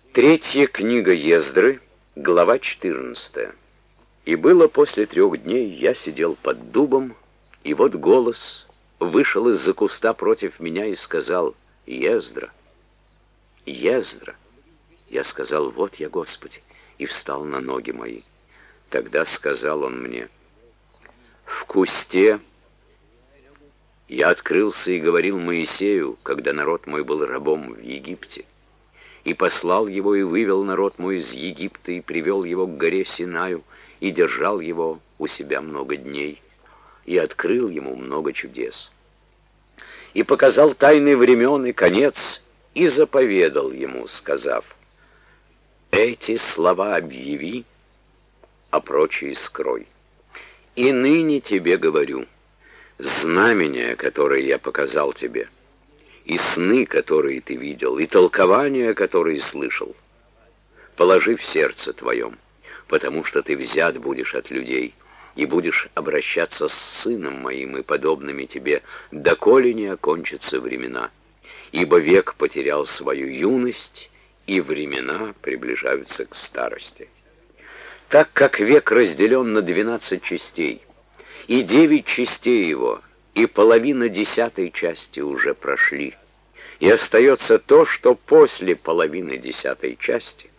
Третья книга Ездры, глава 14. «И было после 3 дней, я сидел под дубом, и вот голос вышел из-за куста против меня и сказал: Ездра, Ездра. Я сказал: вот я, Господи, и встал на ноги мои. Тогда сказал он мне: в кусте я открылся и говорил Моисею, когда народ мой был рабом в Египте, и послал его и вывел народ мой из Египта, и привел его к горе Синаю, и держал его у себя много дней, и открыл ему много чудес. И показал тайны времен и конец, и заповедал ему, сказав: эти слова объяви, а прочие скрой. И ныне тебе говорю: знамения, которые я показал тебе, и сны, которые ты видел, и толкования, которые слышал, положи в сердце твоем, потому что ты взят будешь от людей, и будешь обращаться с сыном моим и подобными тебе, доколе не окончатся времена. Ибо век потерял свою юность, и времена приближаются к старости. Так как век разделен на 12 частей, и 9 частей его, и половина 10 части уже прошли, и остается то, что после половины 10 части.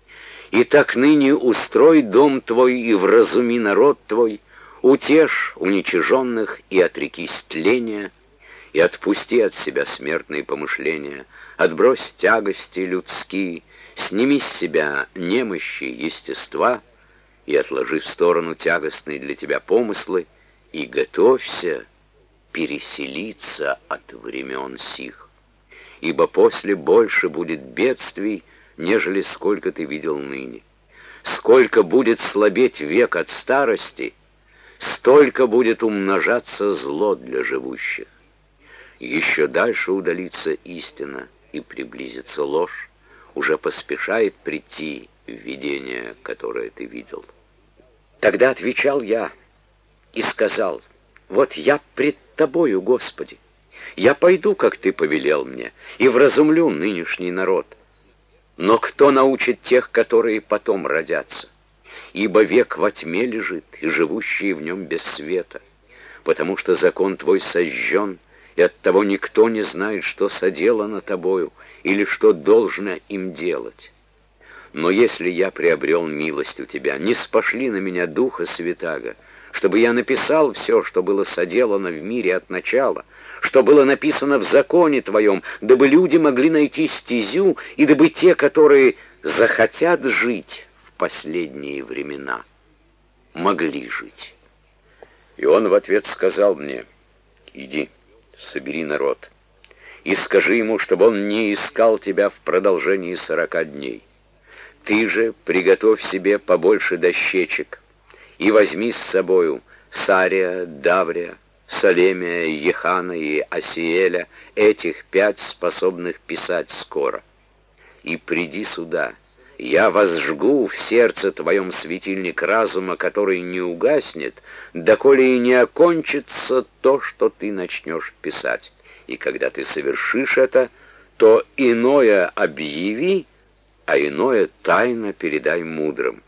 Итак, ныне устрой дом твой и вразуми народ твой, утешь уничиженных и отрекись тления, и отпусти от себя смертные помышления, отбрось тягости людские, сними с себя немощи естества, и отложи в сторону тягостные для тебя помыслы, и готовься переселиться от времен сих. Ибо после больше будет бедствий, нежели сколько ты видел ныне. Сколько будет слабеть век от старости, столько будет умножаться зло для живущих. Еще дальше удалится истина и приблизится ложь, уже поспешает прийти видение, которое ты видел. Тогда отвечал я и сказал: вот я пред тобою, Господи, я пойду, как ты повелел мне, и вразумлю нынешний народ. Но кто научит тех, которые потом родятся? Ибо век во тьме лежит, и живущие в нем без света, потому что закон твой сожжен, и оттого никто не знает, что соделано тобою, или что должно им делать. Но если я приобрел милость у тебя, не спошли на меня Духа Святаго, чтобы я написал все, что было соделано в мире от начала, что было написано в законе твоем, дабы люди могли найти стезю, и дабы те, которые захотят жить в последние времена, могли жить. И он в ответ сказал мне: иди, собери народ, и скажи ему, чтобы он не искал тебя в продолжении 40 дней. Ты же приготовь себе побольше дощечек, и возьми с собою Сария, Даврия, Салемия, Ехана и Асиэля, этих 5 способных писать скоро. И приди сюда, я возжгу в сердце твоем светильник разума, который не угаснет, доколе и не окончится то, что ты начнешь писать. И когда ты совершишь это, то иное объяви, а иное тайно передай мудрым.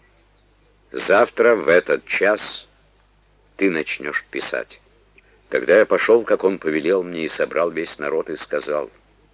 Завтра в этот час ты начнешь писать. Тогда я пошел, как он повелел мне, и собрал весь народ, и сказал: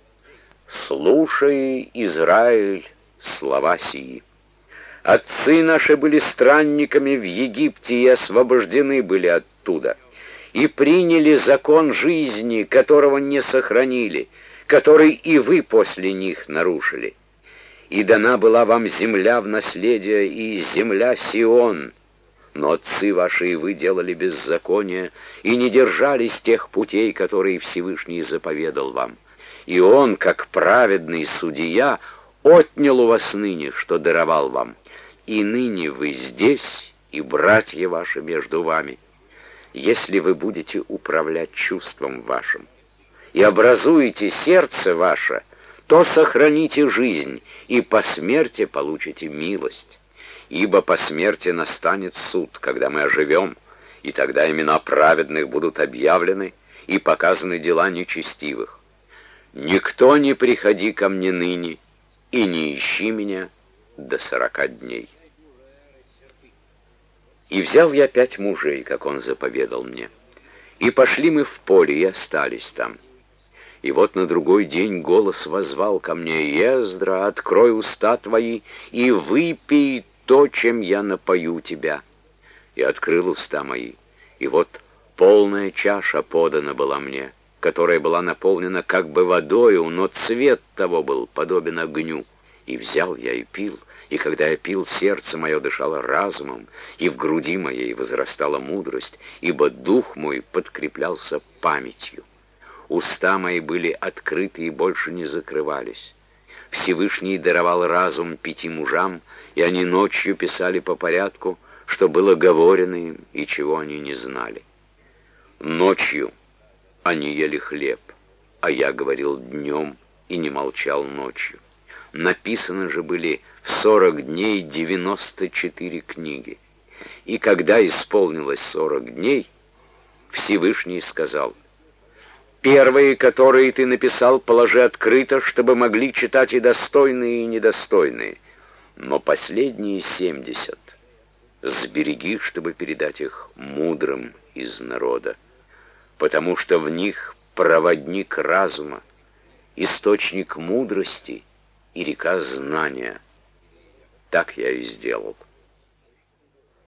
слушай, Израиль, слова сии. Отцы наши были странниками в Египте и освобождены были оттуда, и приняли закон жизни, которого не сохранили, который и вы после них нарушили. И дана была вам земля в наследие, и земля Сион. Но отцы ваши и вы делали беззаконие, и не держались тех путей, которые Всевышний заповедал вам. И он, как праведный судья, отнял у вас ныне, что даровал вам. И ныне вы здесь, и братья ваши между вами. Если вы будете управлять чувством вашим и образуете сердце ваше, то сохраните жизнь, и по смерти получите милость. Ибо по смерти настанет суд, когда мы оживем, и тогда имена праведных будут объявлены, и показаны дела нечестивых. Никто не приходи ко мне ныне, и не ищи меня до 40 дней. И взял я 5 мужей, как он заповедал мне, и пошли мы в поле, и остались там. И вот на другой день голос воззвал ко мне: «Ездра, открой уста твои и выпей то, чем я напою тебя». И открыл уста мои, и вот полная чаша подана была мне, которая была наполнена как бы водою, но цвет того был подобен огню. И взял я и пил, и когда я пил, сердце мое дышало разумом, и в груди моей возрастала мудрость, ибо дух мой подкреплялся памятью. Уста мои были открыты и больше не закрывались. Всевышний даровал разум 5 мужам, и они ночью писали по порядку, что было говорено им и чего они не знали. Ночью они ели хлеб, а я говорил днем и не молчал ночью. Написаны же были в 40 дней 94 книги. И когда исполнилось 40 дней, Всевышний сказал: «Первые, которые ты написал, положи открыто, чтобы могли читать и достойные, и недостойные, но последние 70 сбереги, чтобы передать их мудрым из народа, потому что в них проводник разума, источник мудрости и река знания». Так я и сделал.